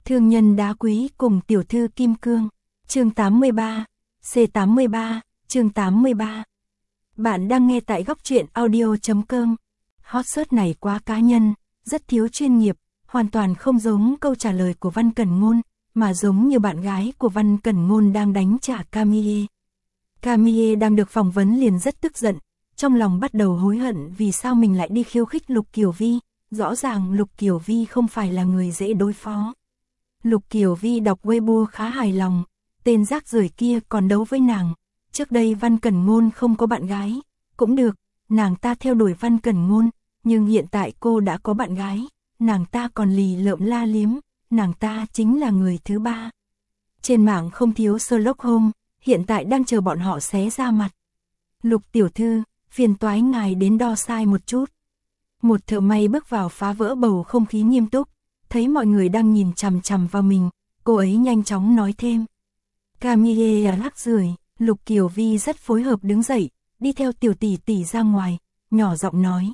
Thương nhân đá quý cùng tiểu thư kim cương. Chương 83, C83, chương 83. Bạn đang nghe tại góc truyện audio.com. Hot search này quá cá nhân, rất thiếu chuyên nghiệp, hoàn toàn không giống câu trả lời của Văn Cẩn Ngôn, mà giống như bạn gái của Văn Cẩn Ngôn đang đánh trả Camille. Camille đang được phỏng vấn liền rất tức giận, trong lòng bắt đầu hối hận vì sao mình lại đi khiêu khích Lục Kiều Vi, rõ ràng Lục Kiều Vi không phải là người dễ đối phó. Lục Kiều Vi đọc Weibo khá hài lòng, tên rác rưởi kia còn đấu với nàng, trước đây Văn Cẩn Ngôn không có bạn gái, cũng được, nàng ta theo đuổi Văn Cẩn Ngôn, nhưng hiện tại cô đã có bạn gái, nàng ta còn lì lợm la liếm, nàng ta chính là người thứ ba. Trên mạng không thiếu Sherlock Holmes, hiện tại đang chờ bọn họ xé ra mặt. Lục tiểu thư, phiền toái ngài đến đo size một chút. Một thợ may bước vào phá vỡ bầu không khí nghiêm túc, thấy mọi người đang nhìn chằm chằm vào mình, cô ấy nhanh chóng nói thêm. Camille lắc rưởi, Lục Kiều Vi rất phối hợp đứng dậy, đi theo tiểu tỷ tỷ ra ngoài, nhỏ giọng nói.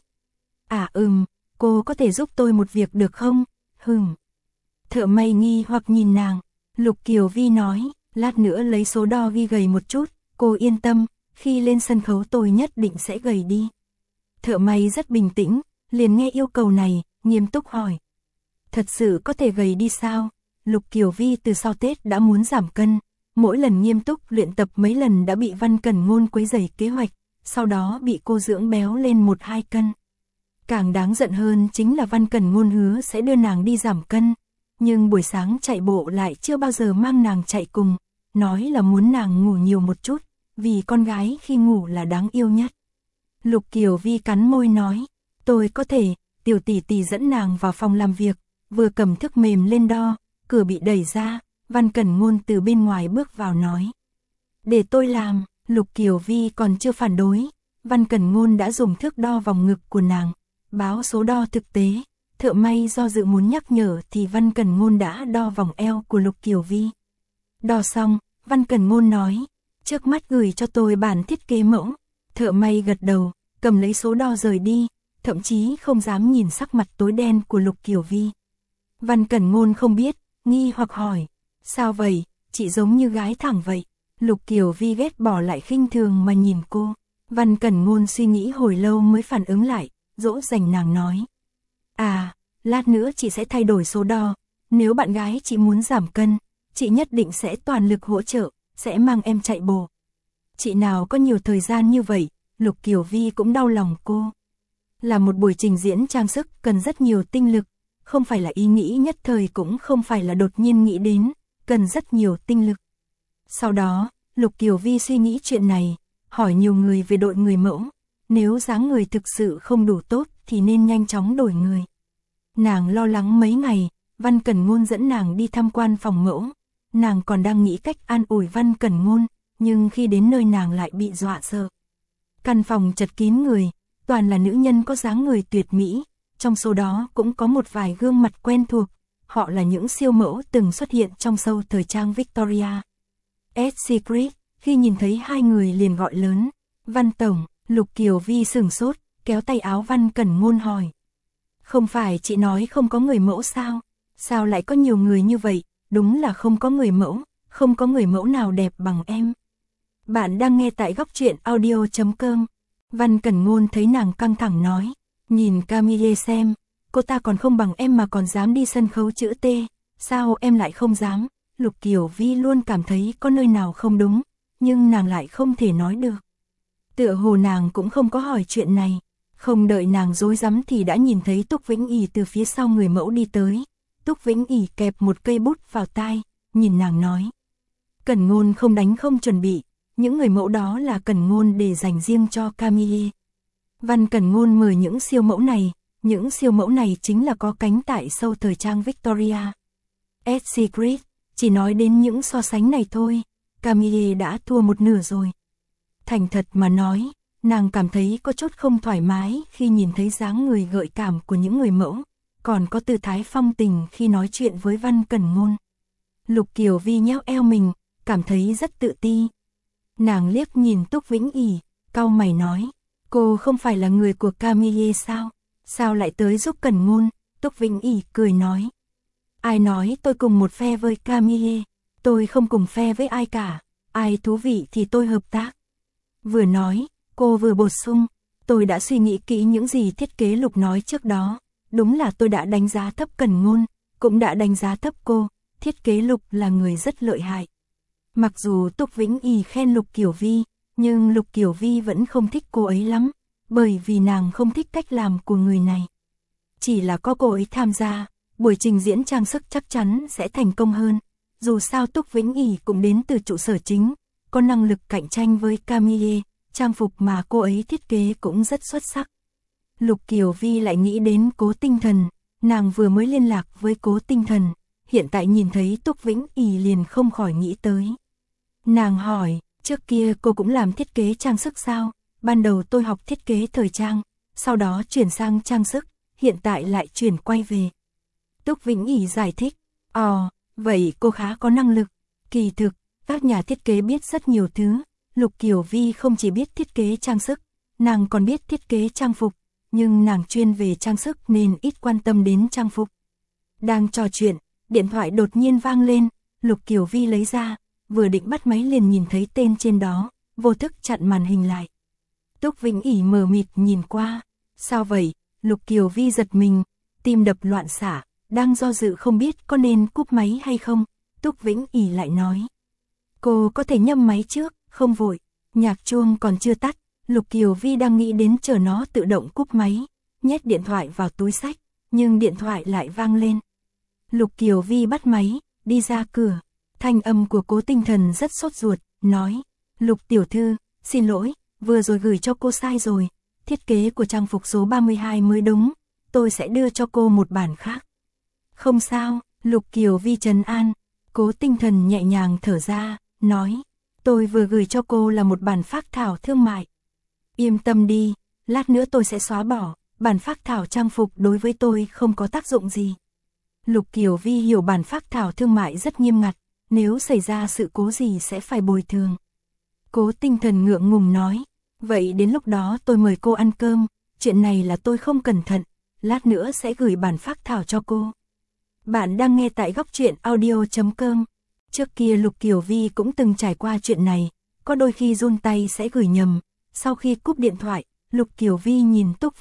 Cô có thể giúp tôi một việc được không? Thợ may nghi hoặc nhìn nàng, Lục Kiều Vi nói, lát nữa lấy số đo ghi gầy một chút, cô yên tâm, khi lên sân khấu tôi nhất định sẽ gầy đi. Thợ may rất bình tĩnh, liền nghe yêu cầu này, nghiêm túc hỏi. Thật sự có thể gầy đi sao? Lục Kiều Vi từ sau Tết đã muốn giảm cân, mỗi lần nghiêm túc luyện tập mấy lần đã bị Văn Cẩn Ngôn quấy rầy kế hoạch, sau đó bị cô dưỡng béo lên 1-2 cân. Càng đáng giận hơn chính là Văn Cẩn Ngôn hứa sẽ đưa nàng đi giảm cân, nhưng buổi sáng chạy bộ lại chưa bao giờ mang nàng chạy cùng, nói là muốn nàng ngủ nhiều một chút, vì con gái khi ngủ là đáng yêu nhất. Lục Kiều Vi cắn môi nói, tôi có thể, tiểu tỷ tỷ dẫn nàng vào phòng làm việc, vừa cầm thước mềm lên đo, cửa bị đẩy ra, Văn Cẩn Ngôn từ bên ngoài bước vào nói. Để tôi làm, Lục Kiều Vi còn chưa phản đối, Văn Cẩn Ngôn đã dùng thước đo vòng ngực của nàng, báo số đo thực tế, thợ may do dự muốn nhắc nhở thì Văn Cẩn Ngôn đã đo vòng eo của Lục Kiều Vi. Đo xong, Văn Cẩn Ngôn nói, trước mắt gửi cho tôi bản thiết kế mẫu, thợ may gật đầu, cầm lấy số đo rời đi, thậm chí không dám nhìn sắc mặt tối đen của Lục Kiều Vi. Văn Cẩn Ngôn không biết, nghi hoặc hỏi, sao vậy, chị giống như gái thẳng vậy. Lục Kiều Vi ghét bỏ lại khinh thường mà nhìn cô. Văn Cẩn Ngôn suy nghĩ hồi lâu mới phản ứng lại, dỗ dành nàng nói. Lát nữa chị sẽ thay đổi số đo, nếu bạn gái chị muốn giảm cân, chị nhất định sẽ toàn lực hỗ trợ, sẽ mang em chạy bộ. Chị nào có nhiều thời gian như vậy, Lục Kiều Vi cũng đau lòng cô. Là một buổi trình diễn trang sức cần rất nhiều tinh lực, không phải là ý nghĩ nhất thời cũng không phải là đột nhiên nghĩ đến, cần rất nhiều tinh lực. Sau đó, Lục Kiều Vi suy nghĩ chuyện này, hỏi nhiều người về đội người mẫu, nếu dáng người thực sự không đủ tốt thì nên nhanh chóng đổi người. Nàng lo lắng mấy ngày, Văn Cẩn Ngôn dẫn nàng đi tham quan phòng mẫu, nàng còn đang nghĩ cách an ủi Văn Cẩn Ngôn, nhưng khi đến nơi nàng lại bị dọa sợ. Căn phòng chật kín người, toàn là nữ nhân có dáng người tuyệt mỹ, trong số đó cũng có một vài gương mặt quen thuộc, họ là những siêu mẫu từng xuất hiện trong show thời trang Victoria. Secret, khi nhìn thấy hai người liền gọi lớn, Văn Tổng. Lục Kiều Vi sửng sốt, kéo tay áo Văn Cẩn Ngôn hỏi. Không phải chị nói không có người mẫu sao? Sao lại có nhiều người như vậy? Đúng là không có người mẫu, không có người mẫu nào đẹp bằng em. Bạn đang nghe tại góc truyện audio.com. Văn Cẩn Ngôn thấy nàng căng thẳng nói. Nhìn Camille xem, cô ta còn không bằng em mà còn dám đi sân khấu chữ T. Sao em lại không dám? Lục Kiều Vi luôn cảm thấy có nơi nào không đúng, nhưng nàng lại không thể nói được. Tựa hồ nàng cũng không có hỏi chuyện này, không đợi nàng rối rắm thì đã nhìn thấy Túc Vĩnh Ỷ từ phía sau người mẫu đi tới. Túc Vĩnh Ỷ kẹp một cây bút vào tai, nhìn nàng nói. Cẩn Ngôn không đánh không chuẩn bị, những người mẫu đó là Cẩn Ngôn để dành riêng cho Camille. Văn Cẩn Ngôn mời những siêu mẫu này chính là có cánh tại show thời trang Victoria. Secret, chỉ nói đến những so sánh này thôi, Camille đã thua một nửa rồi. Thành thật mà nói, nàng cảm thấy có chút không thoải mái khi nhìn thấy dáng người gợi cảm của những người mẫu, còn có tư thái phong tình khi nói chuyện với Văn Cẩn Ngôn. Lục Kiều Vi nhéo eo mình, cảm thấy rất tự ti. Nàng liếc nhìn Túc Vĩnh Ỷ, cau mày nói, cô không phải là người của Camille sao? Sao lại tới giúp Cẩn Ngôn? Túc Vĩnh Ỷ cười nói. Ai nói tôi cùng một phe với Camille, tôi không cùng phe với ai cả, ai thú vị thì tôi hợp tác. Vừa nói, cô vừa bổ sung, tôi đã suy nghĩ kỹ những gì thiết kế Lục nói trước đó, đúng là tôi đã đánh giá thấp Cẩn Ngôn, cũng đã đánh giá thấp cô, thiết kế Lục là người rất lợi hại. Mặc dù Túc Vĩnh Ý khen Lục Kiểu Vi, nhưng Lục Kiểu Vi vẫn không thích cô ấy lắm, bởi vì nàng không thích cách làm của người này. Chỉ là có cô ấy tham gia, buổi trình diễn trang sức chắc chắn sẽ thành công hơn. Dù sao Túc Vĩnh Ý cũng đến từ trụ sở chính, có năng lực cạnh tranh với Camille, trang phục mà cô ấy thiết kế cũng rất xuất sắc. Lục Kiều Vi lại nghĩ đến Cố Tinh Thần, nàng vừa mới liên lạc với Cố Tinh Thần, hiện tại nhìn thấy Túc Vĩnh Ý liền không khỏi nghĩ tới. Nàng hỏi, trước kia cô cũng làm thiết kế trang sức sao? Ban đầu tôi học thiết kế thời trang, sau đó chuyển sang trang sức, hiện tại lại chuyển quay về. Túc Vĩnh Ý giải thích, vậy cô khá có năng lực. Kỳ thực, các nhà thiết kế biết rất nhiều thứ, Lục Kiều Vi không chỉ biết thiết kế trang sức, nàng còn biết thiết kế trang phục, nhưng nàng chuyên về trang sức nên ít quan tâm đến trang phục. Đang trò chuyện, điện thoại đột nhiên vang lên, Lục Kiều Vi lấy ra, vừa định bắt máy liền nhìn thấy tên trên đó, vô thức chặn màn hình lại. Túc Vĩnh Ý mờ mịt nhìn qua, sao vậy? Lục Kiều Vi giật mình, tim đập loạn xạ, đang do dự không biết có nên cúp máy hay không. Túc Vĩnh Ý lại nói, cô có thể nhâm máy trước, không vội. Nhạc chuông còn chưa tắt, Lục Kiều Vi đang nghĩ đến chờ nó tự động cúp máy, nhét điện thoại vào túi xách, nhưng điện thoại lại vang lên. Lục Kiều Vi bắt máy, đi ra cửa, thanh âm của Cố Tinh Thần rất sốt ruột, nói, Lục tiểu thư, xin lỗi, vừa rồi gửi cho cô sai rồi, thiết kế của trang phục số 32 mới đúng, tôi sẽ đưa cho cô một bản khác. Không sao, Lục Kiều Vi trấn an. Cố Tinh Thần nhẹ nhàng thở ra, nói, tôi vừa gửi cho cô là một bản phác thảo thương mại. Yên tâm đi, lát nữa tôi sẽ xóa bỏ, bản phác thảo trang phục đối với tôi không có tác dụng gì. Lục Kiều Vi hiểu bản phác thảo thương mại rất nghiêm ngặt, nếu xảy ra sự cố gì sẽ phải bồi thường. Cố Tinh Thần ngượng ngùng nói, vậy đến lúc đó tôi mời cô ăn cơm, chuyện này là tôi không cẩn thận, lát nữa sẽ gửi bản phác thảo cho cô. Bạn đang nghe tại góc truyện audio.com. Trước kia Lục Kiều Vi cũng từng trải qua chuyện này, có đôi khi run tay sẽ gửi nhầm. Sau khi cúp điện thoại, Lục Kiều Vi nhìn Túc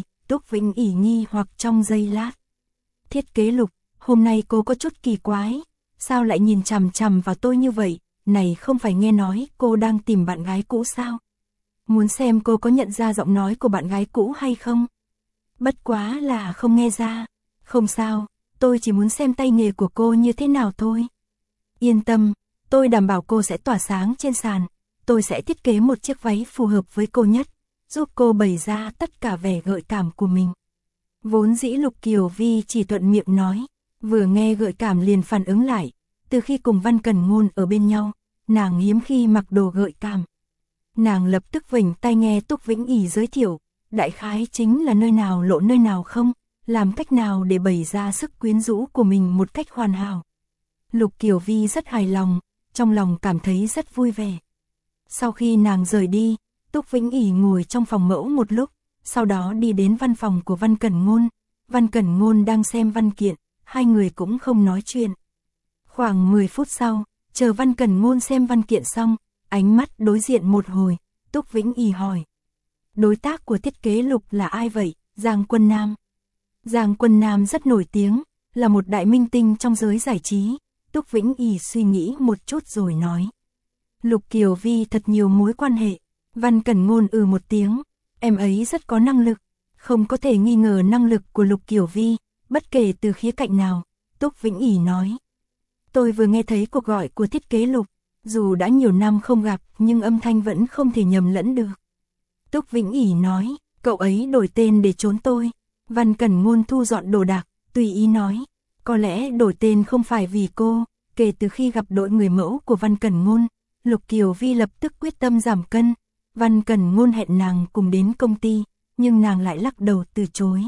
Vĩnh Ý nghi hoặc trong giây lát. Thiết kế Lục, hôm nay cô có chút kỳ quái, sao lại nhìn chằm chằm vào tôi như vậy, này không phải nghe nói cô đang tìm bạn gái cũ sao? Muốn xem cô có nhận ra giọng nói của bạn gái cũ hay không? Bất quá là không nghe ra, không sao. Tôi chỉ muốn xem tay nghề của cô như thế nào thôi. Yên tâm, tôi đảm bảo cô sẽ tỏa sáng trên sàn. Tôi sẽ thiết kế một chiếc váy phù hợp với cô nhất, giúp cô bày ra tất cả vẻ gợi cảm của mình. Vốn dĩ Lục Kiều Vi chỉ thuận miệng nói, vừa nghe gợi cảm liền phản ứng lại. Từ khi cùng Văn Cẩn Ngôn ở bên nhau, nàng hiếm khi mặc đồ gợi cảm. Nàng lập tức vểnh tai nghe Túc Vĩnh Ý giới thiệu, đại khái chính là nơi nào lộ nơi nào không. Làm cách nào để bày ra sức quyến rũ của mình một cách hoàn hảo. Lục Kiều Vi rất hài lòng, trong lòng cảm thấy rất vui vẻ. Sau khi nàng rời đi, Túc Vĩnh Ý ngồi trong phòng mẫu một lúc, sau đó đi đến văn phòng của Văn Cẩn Ngôn. Văn Cẩn Ngôn đang xem văn kiện, hai người cũng không nói chuyện. Khoảng 10 phút sau, chờ Văn Cẩn Ngôn xem văn kiện xong, ánh mắt đối diện một hồi, Túc Vĩnh Ý hỏi. Đối tác của thiết kế Lục là ai vậy? Giang Quân Nam. Giang Quân Nam rất nổi tiếng, là một đại minh tinh trong giới giải trí. Túc Vĩnh Ý suy nghĩ một chút rồi nói. Lục Kiều Vi thật nhiều mối quan hệ. Văn Cẩn Ngôn một tiếng, em ấy rất có năng lực, không có thể nghi ngờ năng lực của Lục Kiều Vi, bất kể từ khía cạnh nào. Túc Vĩnh Ý nói. Tôi vừa nghe thấy cuộc gọi của thiết kế Lục, dù đã nhiều năm không gặp nhưng âm thanh vẫn không thể nhầm lẫn được. Túc Vĩnh Ý nói, cậu ấy đổi tên để trốn tôi. Văn Cẩn Ngôn thu dọn đồ đạc, tùy ý nói, có lẽ đổi tên không phải vì cô. Kể từ khi gặp đội người mẫu của Văn Cẩn Ngôn, Lục Kiều Vi lập tức quyết tâm giảm cân. Văn Cẩn Ngôn hẹn nàng cùng đến công ty, nhưng nàng lại lắc đầu từ chối.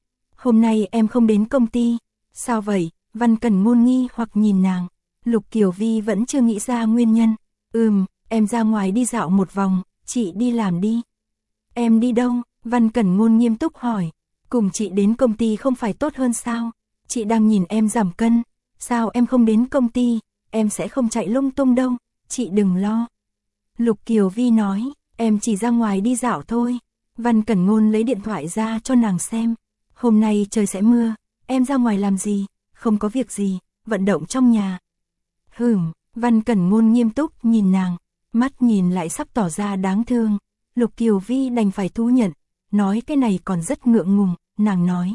Hôm nay em không đến công ty. Sao vậy? Văn Cẩn Ngôn nghi hoặc nhìn nàng. Lục Kiều Vi vẫn chưa nghĩ ra nguyên nhân. Em ra ngoài đi dạo một vòng, chị đi làm đi. Em đi đâu? Văn Cẩn Ngôn nghiêm túc hỏi. Cùng chị đến công ty không phải tốt hơn sao? Chị đang nhìn em giảm cân, sao em không đến công ty, em sẽ không chạy lung tung đâu, chị đừng lo. Lục Kiều Vi nói, em chỉ ra ngoài đi dạo thôi. Văn Cẩn Ngôn lấy điện thoại ra cho nàng xem. Hôm nay trời sẽ mưa, em ra ngoài làm gì? Không có việc gì, vận động trong nhà. Văn Cẩn Ngôn nghiêm túc nhìn nàng, mắt nhìn lại sắp tỏ ra đáng thương. Lục Kiều Vi đành phải thú nhận, nói cái này còn rất ngượng ngùng, nàng nói.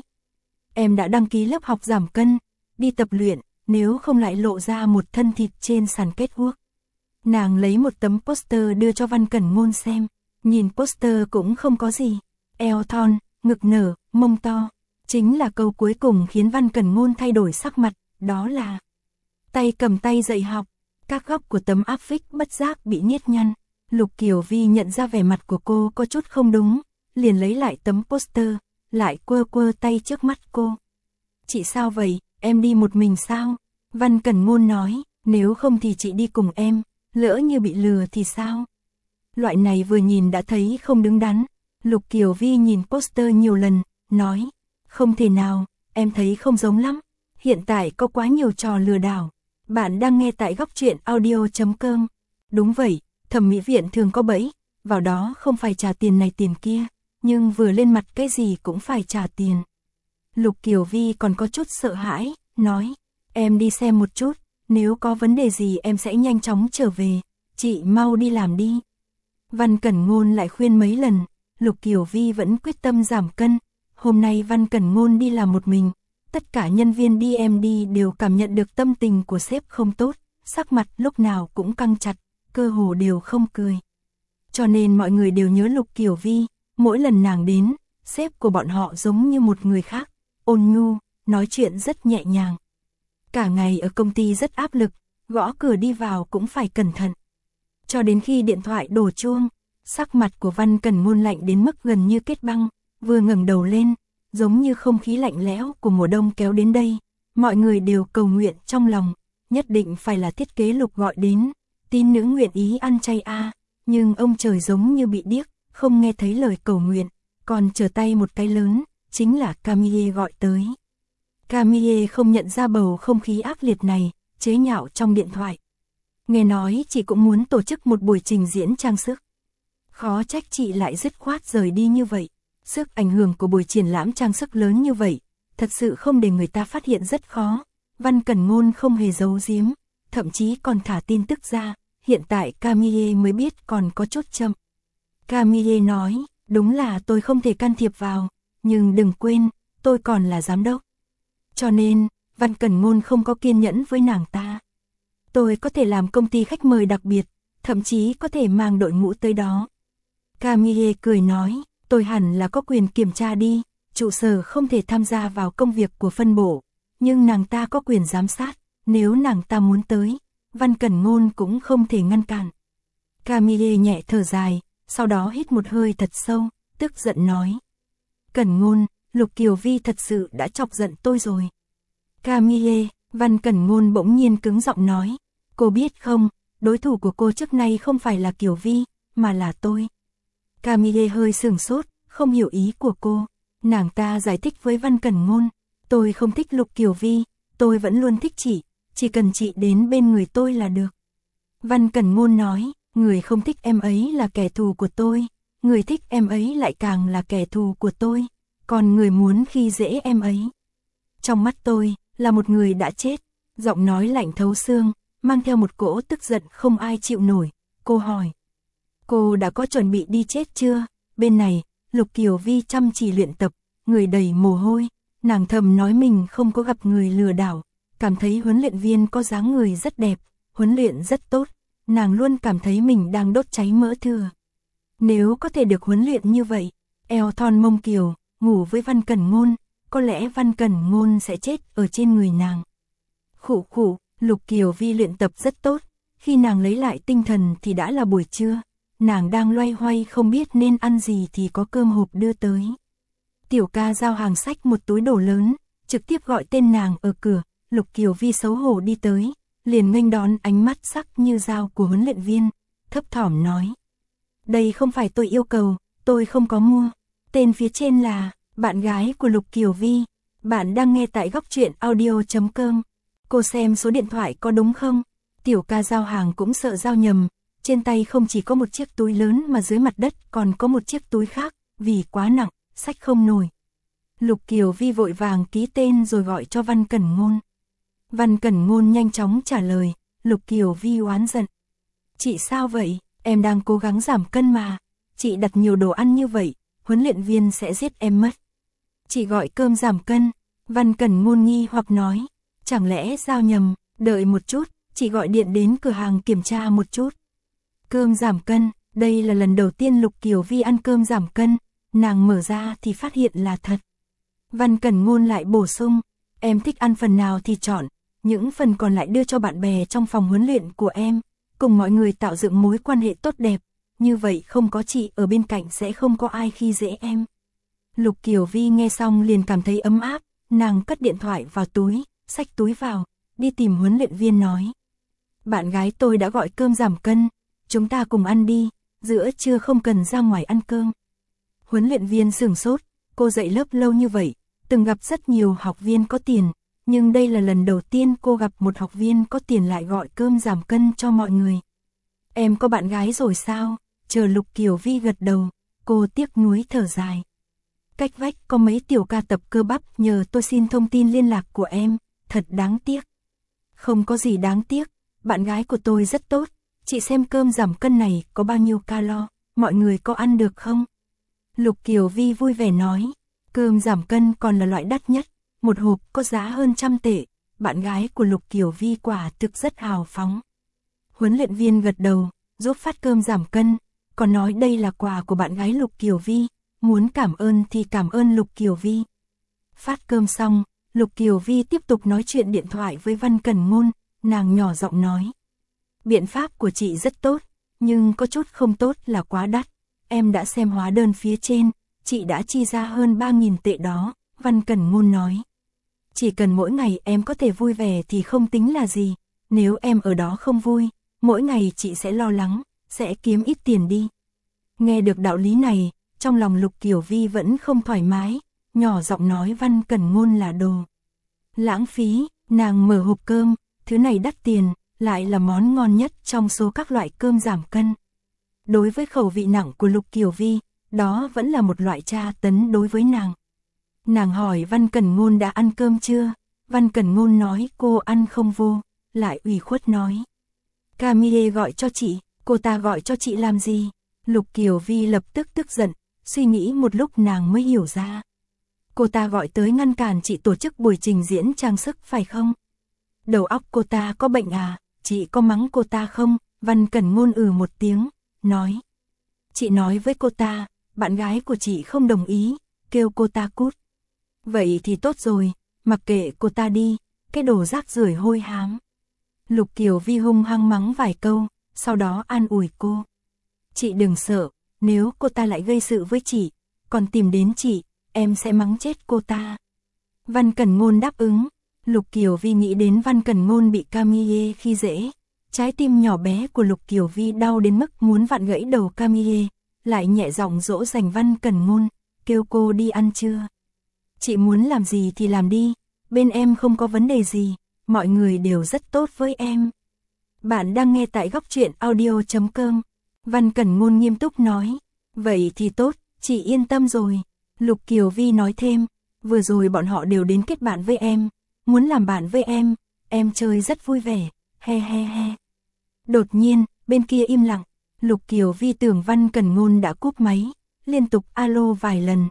Em đã đăng ký lớp học giảm cân, đi tập luyện, nếu không lại lộ ra một thân thịt trên sàn catwalk. Nàng lấy một tấm poster đưa cho Văn Cẩn Ngôn xem, nhìn poster cũng không có gì, eo thon, ngực nở, mông to. Chính là câu cuối cùng khiến Văn Cẩn Ngôn thay đổi sắc mặt, đó là tay cầm tay dạy học, các góc của tấm áp phích bất giác bị nhét nhăn. Lục Kiều Vi nhận ra vẻ mặt của cô có chút không đúng, liền lấy lại tấm poster, lại quơ quơ tay trước mắt cô. Chị sao vậy, em đi một mình sao? Văn Cẩn Ngôn nói, nếu không thì chị đi cùng em, lỡ như bị lừa thì sao? Loại này vừa nhìn đã thấy không đứng đắn. Lục Kiều Vi nhìn poster nhiều lần, nói, không thể nào, em thấy không giống lắm. Hiện tại có quá nhiều trò lừa đảo. Bạn đang nghe tại góc truyện audio.com. Đúng vậy, thẩm mỹ viện thường có bẫy, vào đó không phải trả tiền này tiền kia, nhưng vừa lên mặt cái gì cũng phải trả tiền. Lục Kiều Vi còn có chút sợ hãi, nói, em đi xem một chút, nếu có vấn đề gì em sẽ nhanh chóng trở về, chị mau đi làm đi. Văn Cẩn Ngôn lại khuyên mấy lần, Lục Kiều Vi vẫn quyết tâm giảm cân. Hôm nay Văn Cẩn Ngôn đi làm một mình, tất cả nhân viên DMD đều cảm nhận được tâm tình của sếp không tốt, sắc mặt lúc nào cũng căng chặt, cơ hồ đều không cười. Cho nên mọi người đều nhớ Lục Kiều Vi, mỗi lần nàng đến, sếp của bọn họ giống như một người khác, ôn nhu, nói chuyện rất nhẹ nhàng. Cả ngày ở công ty rất áp lực, gõ cửa đi vào cũng phải cẩn thận. Cho đến khi điện thoại đổ chuông, sắc mặt của Văn Cẩn Ngôn lạnh đến mức gần như kết băng, vừa ngẩng đầu lên, giống như không khí lạnh lẽo của mùa đông kéo đến đây. Mọi người đều cầu nguyện trong lòng, nhất định phải là thiết kế Lục gọi đến, tín nữ nguyện ý ăn chay a. Nhưng ông trời giống như bị điếc, không nghe thấy lời cầu nguyện, còn trở tay một cái lớn, chính là Camille gọi tới. Camille không nhận ra bầu không khí ác liệt này, chế nhạo trong điện thoại. Nghe nói chị cũng muốn tổ chức một buổi trình diễn trang sức. Khó trách chị lại dứt khoát rời đi như vậy. Sức ảnh hưởng của buổi triển lãm trang sức lớn như vậy, thật sự không để người ta phát hiện rất khó. Văn Cẩn Ngôn không hề giấu giếm, thậm chí còn thả tin tức ra, hiện tại Camille mới biết còn có chút chậm. Camille nói, đúng là tôi không thể can thiệp vào, nhưng đừng quên, tôi còn là giám đốc. Cho nên, Văn Cẩn Ngôn không có kiên nhẫn với nàng ta. Tôi có thể làm công ty khách mời đặc biệt, thậm chí có thể mang đội ngũ tới đó. Camille cười nói, tôi hẳn là có quyền kiểm tra đi, trụ sở không thể tham gia vào công việc của phân bổ, nhưng nàng ta có quyền giám sát, nếu nàng ta muốn tới, Văn Cẩn Ngôn cũng không thể ngăn cản. Camille nhẹ thở dài, sau đó hít một hơi thật sâu, tức giận nói. Cẩn Ngôn, Lục Kiều Vi thật sự đã chọc giận tôi rồi. Camille, Văn Cẩn Ngôn bỗng nhiên cứng giọng nói, cô biết không, đối thủ của cô trước nay không phải là Kiều Vi, mà là tôi. Camille hơi sửng sốt, không hiểu ý của cô. Nàng ta giải thích với Văn Cẩn Ngôn, tôi không thích Lục Kiều Vi, tôi vẫn luôn thích chị, chỉ cần chị đến bên người tôi là được. Văn Cẩn Ngôn nói, người không thích em ấy là kẻ thù của tôi, người thích em ấy lại càng là kẻ thù của tôi, còn người muốn khi dễ em ấy. Trong mắt tôi, là một người đã chết, giọng nói lạnh thấu xương, mang theo một cỗ tức giận không ai chịu nổi. Cô hỏi, cô đã có chuẩn bị đi chết chưa? Bên này, Lục Kiều Vi chăm chỉ luyện tập, người đầy mồ hôi, nàng thầm nói mình không có gặp người lừa đảo, cảm thấy huấn luyện viên có dáng người rất đẹp, huấn luyện rất tốt, nàng luôn cảm thấy mình đang đốt cháy mỡ thừa. Nếu có thể được huấn luyện như vậy, eo thon mông kiều, ngủ với Văn Cẩn Ngôn, có lẽ Văn Cẩn Ngôn sẽ chết ở trên người nàng. Khụ khụ, Lục Kiều Vi luyện tập rất tốt, khi nàng lấy lại tinh thần thì đã là buổi trưa, nàng đang loay hoay không biết nên ăn gì thì có cơm hộp đưa tới. Tiểu ca giao hàng xách một túi đồ lớn, trực tiếp gọi tên nàng ở cửa, Lục Kiều Vi xấu hổ đi tới, liền nghênh đón ánh mắt sắc như dao của huấn luyện viên, thấp thỏm nói. Đây không phải tôi yêu cầu, tôi không có mua. Tên phía trên là bạn gái của Lục Kiều Vi. Bạn đang nghe tại góc truyện audio.com. Cô xem số điện thoại có đúng không? Tiểu ca giao hàng cũng sợ giao nhầm. Trên tay không chỉ có một chiếc túi lớn mà dưới mặt đất còn có một chiếc túi khác, vì quá nặng, xách không nổi. Lục Kiều Vi vội vàng ký tên rồi gọi cho Văn Cẩn Ngôn. Văn Cẩn Ngôn nhanh chóng trả lời. Lục Kiều Vi oán giận. Chị sao vậy? Em đang cố gắng giảm cân mà. Chị đặt nhiều đồ ăn như vậy, huấn luyện viên sẽ giết em mất. Chị gọi cơm giảm cân. Văn Cẩn Ngôn nghi hoặc nói. Chẳng lẽ giao nhầm, đợi một chút, chị gọi điện đến cửa hàng kiểm tra một chút. Cơm giảm cân, đây là lần đầu tiên Lục Kiều Vi ăn cơm giảm cân, nàng mở ra thì phát hiện là thật. Văn Cẩn Ngôn lại bổ sung, em thích ăn phần nào thì chọn, những phần còn lại đưa cho bạn bè trong phòng huấn luyện của em, cùng mọi người tạo dựng mối quan hệ tốt đẹp, như vậy không có chị ở bên cạnh sẽ không có ai khi dễ em. Lục Kiều Vi nghe xong liền cảm thấy ấm áp, nàng cất điện thoại vào túi, xách túi vào, đi tìm huấn luyện viên nói. Bạn gái tôi đã gọi cơm giảm cân, chúng ta cùng ăn đi, giữa trưa không cần ra ngoài ăn cơm. Huấn luyện viên sửng sốt, cô dạy lớp lâu như vậy, từng gặp rất nhiều học viên có tiền, nhưng đây là lần đầu tiên cô gặp một học viên có tiền lại gọi cơm giảm cân cho mọi người. Em có bạn gái rồi sao? Chờ Lục Kiều Vi gật đầu, cô tiếc nuối thở dài. Cách vách có mấy tiểu ca tập cơ bắp nhờ tôi xin thông tin liên lạc của em, thật đáng tiếc. Không có gì đáng tiếc, bạn gái của tôi rất tốt, chị xem cơm giảm cân này có bao nhiêu calo, mọi người có ăn được không? Lục Kiều Vi vui vẻ nói, cơm giảm cân còn là loại đắt nhất, một hộp có giá hơn 100 tệ, bạn gái của Lục Kiều Vi quả thực rất hào phóng. Huấn luyện viên gật đầu, giúp phát cơm giảm cân, còn nói đây là quà của bạn gái Lục Kiều Vi, muốn cảm ơn thì cảm ơn Lục Kiều Vi. Phát cơm xong, Lục Kiều Vi tiếp tục nói chuyện điện thoại với Văn Cẩn Ngôn, nàng nhỏ giọng nói. Biện pháp của chị rất tốt, nhưng có chút không tốt là quá đắt. Em đã xem hóa đơn phía trên, chị đã chi ra hơn 3.000 tệ đó, Văn Cẩn Ngôn nói. Chỉ cần mỗi ngày em có thể vui vẻ thì không tính là gì, nếu em ở đó không vui, mỗi ngày chị sẽ lo lắng, sẽ kiếm ít tiền đi. Nghe được đạo lý này, trong lòng Lục Kiều Vi vẫn không thoải mái, nhỏ giọng nói Văn Cẩn Ngôn là đồ lãng phí, nàng mở hộp cơm, thứ này đắt tiền, lại là món ngon nhất trong số các loại cơm giảm cân. Đối với khẩu vị nặng của Lục Kiều Vi, đó vẫn là một loại tra tấn đối với nàng. Nàng hỏi Văn Cẩn Ngôn đã ăn cơm chưa? Văn Cẩn Ngôn nói cô ăn không vô, lại ủy khuất nói. Camille gọi cho chị, cô ta gọi cho chị làm gì? Lục Kiều Vi lập tức tức giận, suy nghĩ một lúc nàng mới hiểu ra. Cô ta gọi tới ngăn cản chị tổ chức buổi trình diễn trang sức phải không? Đầu óc cô ta có bệnh à? Chị có mắng cô ta không? Văn Cẩn Ngôn một tiếng, nói. Chị nói với cô ta, bạn gái của chị không đồng ý, kêu cô ta cút. Vậy thì tốt rồi, mặc kệ cô ta đi, cái đồ rác rưởi hôi hám. Lục Kiều Vi hung hăng mắng vài câu, sau đó an ủi cô. Chị đừng sợ, nếu cô ta lại gây sự với chị, còn tìm đến chị, em sẽ mắng chết cô ta. Văn Cẩn Ngôn đáp ứng, Lục Kiều Vi nghĩ đến Văn Cẩn Ngôn bị Camille khi dễ. Trái tim nhỏ bé của Lục Kiều Vi đau đến mức muốn vặn gãy đầu Camille, lại nhẹ giọng dỗ dành Văn Cẩn Ngôn, kêu cô đi ăn trưa. Chị muốn làm gì thì làm đi, bên em không có vấn đề gì, mọi người đều rất tốt với em. Bạn đang nghe tại góc truyện audio.com. Văn Cẩn Ngôn nghiêm túc nói, vậy thì tốt, chị yên tâm rồi. Lục Kiều Vi nói thêm, vừa rồi bọn họ đều đến kết bạn với em, muốn làm bạn với em chơi rất vui vẻ, he he he. Đột nhiên, bên kia im lặng, Lục Kiều Vi tưởng Văn Cẩn Ngôn đã cúp máy, liên tục alo vài lần,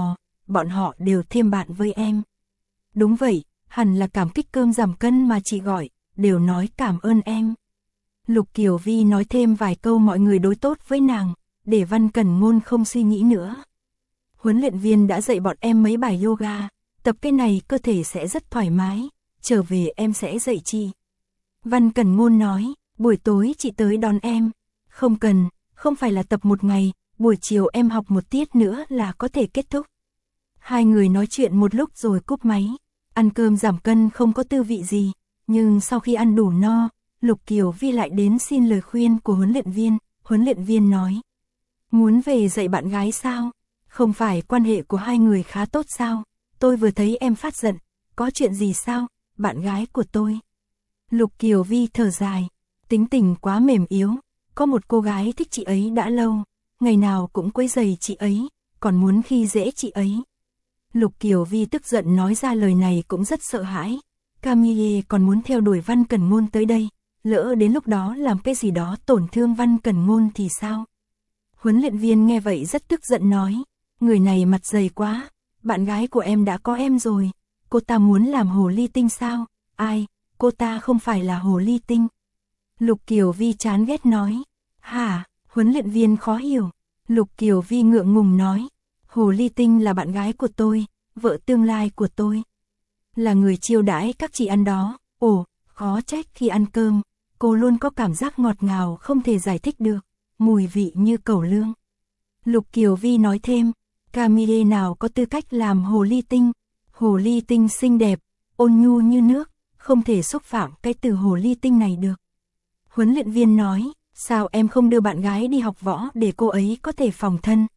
bọn họ đều thêm bạn với em. Đúng vậy, hẳn là cảm kích cơm giảm cân mà chị gọi, đều nói cảm ơn em. Lục Kiều Vi nói thêm vài câu mọi người đối tốt với nàng, để Văn Cẩn Ngôn không suy nghĩ nữa. Huấn luyện viên đã dạy bọn em mấy bài yoga, tập cái này cơ thể sẽ rất thoải mái, trở về em sẽ dạy chị. Văn Cẩn Ngôn nói, buổi tối chị tới đón em. Không cần, không phải là tập một ngày, buổi chiều em học một tiết nữa là có thể kết thúc. Hai người nói chuyện một lúc rồi cúp máy. Ăn cơm giảm cân không có tư vị gì, nhưng sau khi ăn đủ no, Lục Kiều Vi lại đến xin lời khuyên của huấn luyện viên. Huấn luyện viên nói, muốn về dạy bạn gái sao? Không phải quan hệ của hai người khá tốt sao? tôi vừa thấy em phát giận, có chuyện gì sao, bạn gái của tôi. Lục Kiều Vi thở dài, tính tình quá mềm yếu, có một cô gái thích chị ấy đã lâu, ngày nào cũng quấy rầy chị ấy, còn muốn khi dễ chị ấy. Lục Kiều Vi tức giận nói ra lời này cũng rất sợ hãi, Camille còn muốn theo đuổi Văn Cẩn Ngôn tới đây, lỡ đến lúc đó làm cái gì đó tổn thương Văn Cẩn Ngôn thì sao? Huấn luyện viên nghe vậy rất tức giận nói, người này mặt dày quá, bạn gái của em đã có em rồi, cô ta muốn làm hồ ly tinh sao? Ai, cô ta không phải là hồ ly tinh. Lục Kiều Vi chán ghét nói, hả, huấn luyện viên khó hiểu. Lục Kiều Vi ngượng ngùng nói, hồ ly tinh là bạn gái của tôi, vợ tương lai của tôi. Là người chiêu đãi các chị ăn đó, ồ, khó trách khi ăn cơm, cô luôn có cảm giác ngọt ngào không thể giải thích được, mùi vị như cẩu lương. Lục Kiều Vi nói thêm, Camille nào có tư cách làm hồ ly tinh xinh đẹp, ôn nhu như nước, không thể xúc phạm cái từ hồ ly tinh này được. Huấn luyện viên nói, sao em không đưa bạn gái đi học võ để cô ấy có thể phòng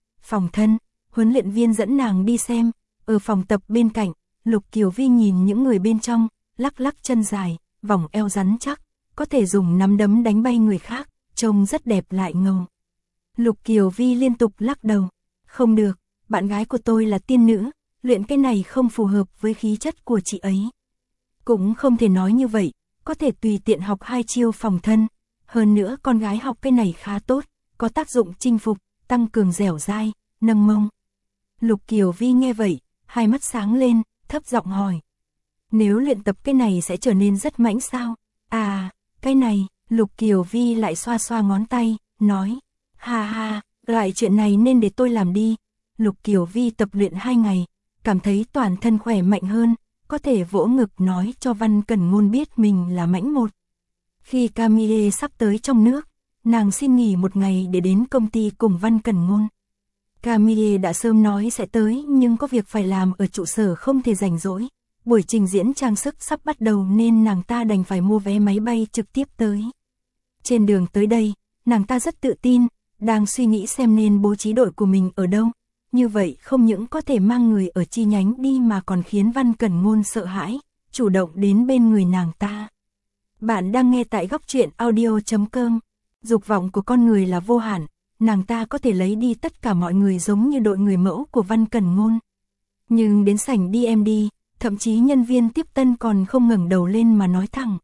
thân, huấn luyện viên dẫn nàng đi xem, ở phòng tập bên cạnh, Lục Kiều Vi nhìn những người bên trong, lắc lắc chân dài, vòng eo rắn chắc, có thể dùng nắm đấm đánh bay người khác, trông rất đẹp lại ngầu. Lục Kiều Vi liên tục lắc đầu, không được, bạn gái của tôi là tiên nữ, luyện cái này không phù hợp với khí chất của chị ấy. Cũng không thể nói như vậy, có thể tùy tiện học 2 chiêu phòng thân, hơn nữa con gái học cái này khá tốt, có tác dụng chinh phục, tăng cường dẻo dai, nâng mông. Lục Kiều Vi nghe vậy, hai mắt sáng lên, thấp giọng hỏi. Nếu luyện tập cái này sẽ trở nên rất mãnh sao? À, cái này, Lục Kiều Vi lại xoa xoa ngón tay, nói. Ha ha, loại chuyện này nên để tôi làm đi. Lục Kiều Vi tập luyện 2 ngày, cảm thấy toàn thân khỏe mạnh hơn, có thể vỗ ngực nói cho Văn Cẩn Ngôn biết mình là mãnh một. Khi Camille sắp tới trong nước, nàng xin nghỉ 1 ngày để đến công ty cùng Văn Cẩn Ngôn. Camille đã sớm nói sẽ tới nhưng có việc phải làm ở trụ sở không thể rảnh rỗi. Buổi trình diễn trang sức sắp bắt đầu nên nàng ta đành phải mua vé máy bay trực tiếp tới. Trên đường tới đây, nàng ta rất tự tin, đang suy nghĩ xem nên bố trí đội của mình ở đâu. Như vậy không những có thể mang người ở chi nhánh đi mà còn khiến Văn Cẩn Ngôn sợ hãi, chủ động đến bên người nàng ta. Bạn đang nghe tại góc truyện audio.com. Dục vọng của con người là vô hạn, nàng ta có thể lấy đi tất cả mọi người giống như đội người mẫu của Văn Cẩn Ngôn. Nhưng đến sảnh DMD, thậm chí nhân viên tiếp tân còn không ngẩng đầu lên mà nói thẳng.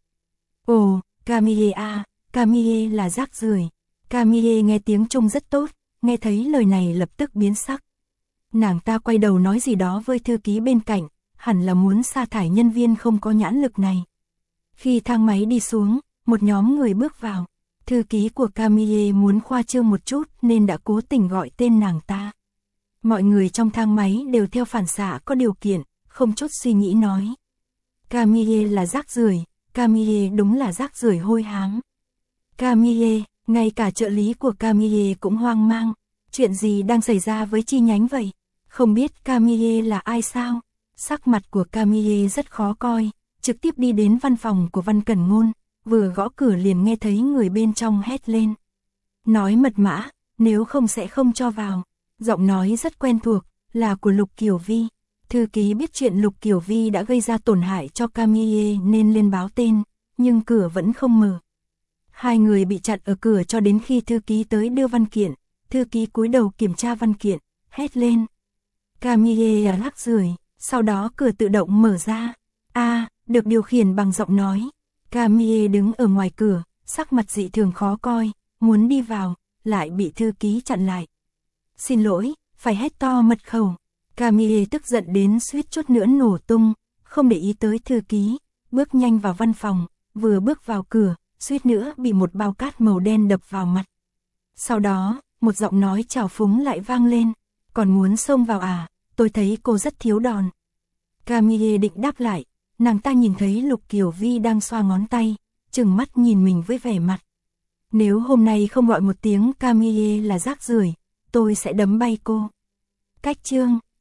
Ồ, Camille à, Camille là rác rưởi. Camille nghe tiếng Trung rất tốt, nghe thấy lời này lập tức biến sắc. Nàng ta quay đầu nói gì đó với thư ký bên cạnh, hẳn là muốn sa thải nhân viên không có nhãn lực này. Khi thang máy đi xuống, một nhóm người bước vào. Thư ký của Camille muốn khoa trương một chút nên đã cố tình gọi tên nàng ta. Mọi người trong thang máy đều theo phản xạ có điều kiện, không chút suy nghĩ nói. Camille là rác rưởi, Camille đúng là rác rưởi hôi hám. Camille, ngay cả trợ lý của Camille cũng hoang mang. Chuyện gì đang xảy ra với chi nhánh vậy? Không biết Camille là ai sao? Sắc mặt của Camille rất khó coi, trực tiếp đi đến văn phòng của Văn Cẩn Ngôn, vừa gõ cửa liền nghe thấy người bên trong hét lên. Nói mật mã, nếu không sẽ không cho vào. Giọng nói rất quen thuộc, là của Lục Kiều Vi. Thư ký biết chuyện Lục Kiều Vi đã gây ra tổn hại cho Camille nên lên báo tên, nhưng cửa vẫn không mở. Hai người bị chặn ở cửa cho đến khi thư ký tới đưa văn kiện. Thư ký cúi đầu kiểm tra văn kiện, hét lên. Camille là rác rưởi, sau đó cửa tự động mở ra. Được điều khiển bằng giọng nói. Camille đứng ở ngoài cửa, sắc mặt dị thường khó coi, muốn đi vào, lại bị thư ký chặn lại. Xin lỗi, phải hét to mật khẩu. Camille tức giận đến suýt chút nữa nổ tung, không để ý tới thư ký, bước nhanh vào văn phòng, vừa bước vào cửa, suýt nữa bị một bao cát màu đen đập vào mặt. Sau đó, một giọng nói trào phúng lại vang lên, còn muốn xông vào à, tôi thấy cô rất thiếu đòn. Camille định đáp lại, nàng ta nhìn thấy Lục Kiều Vi đang xoa ngón tay, trừng mắt nhìn mình với vẻ mặt. Nếu hôm nay không gọi một tiếng Camille là rác rưởi, tôi sẽ đấm bay cô. Cách chương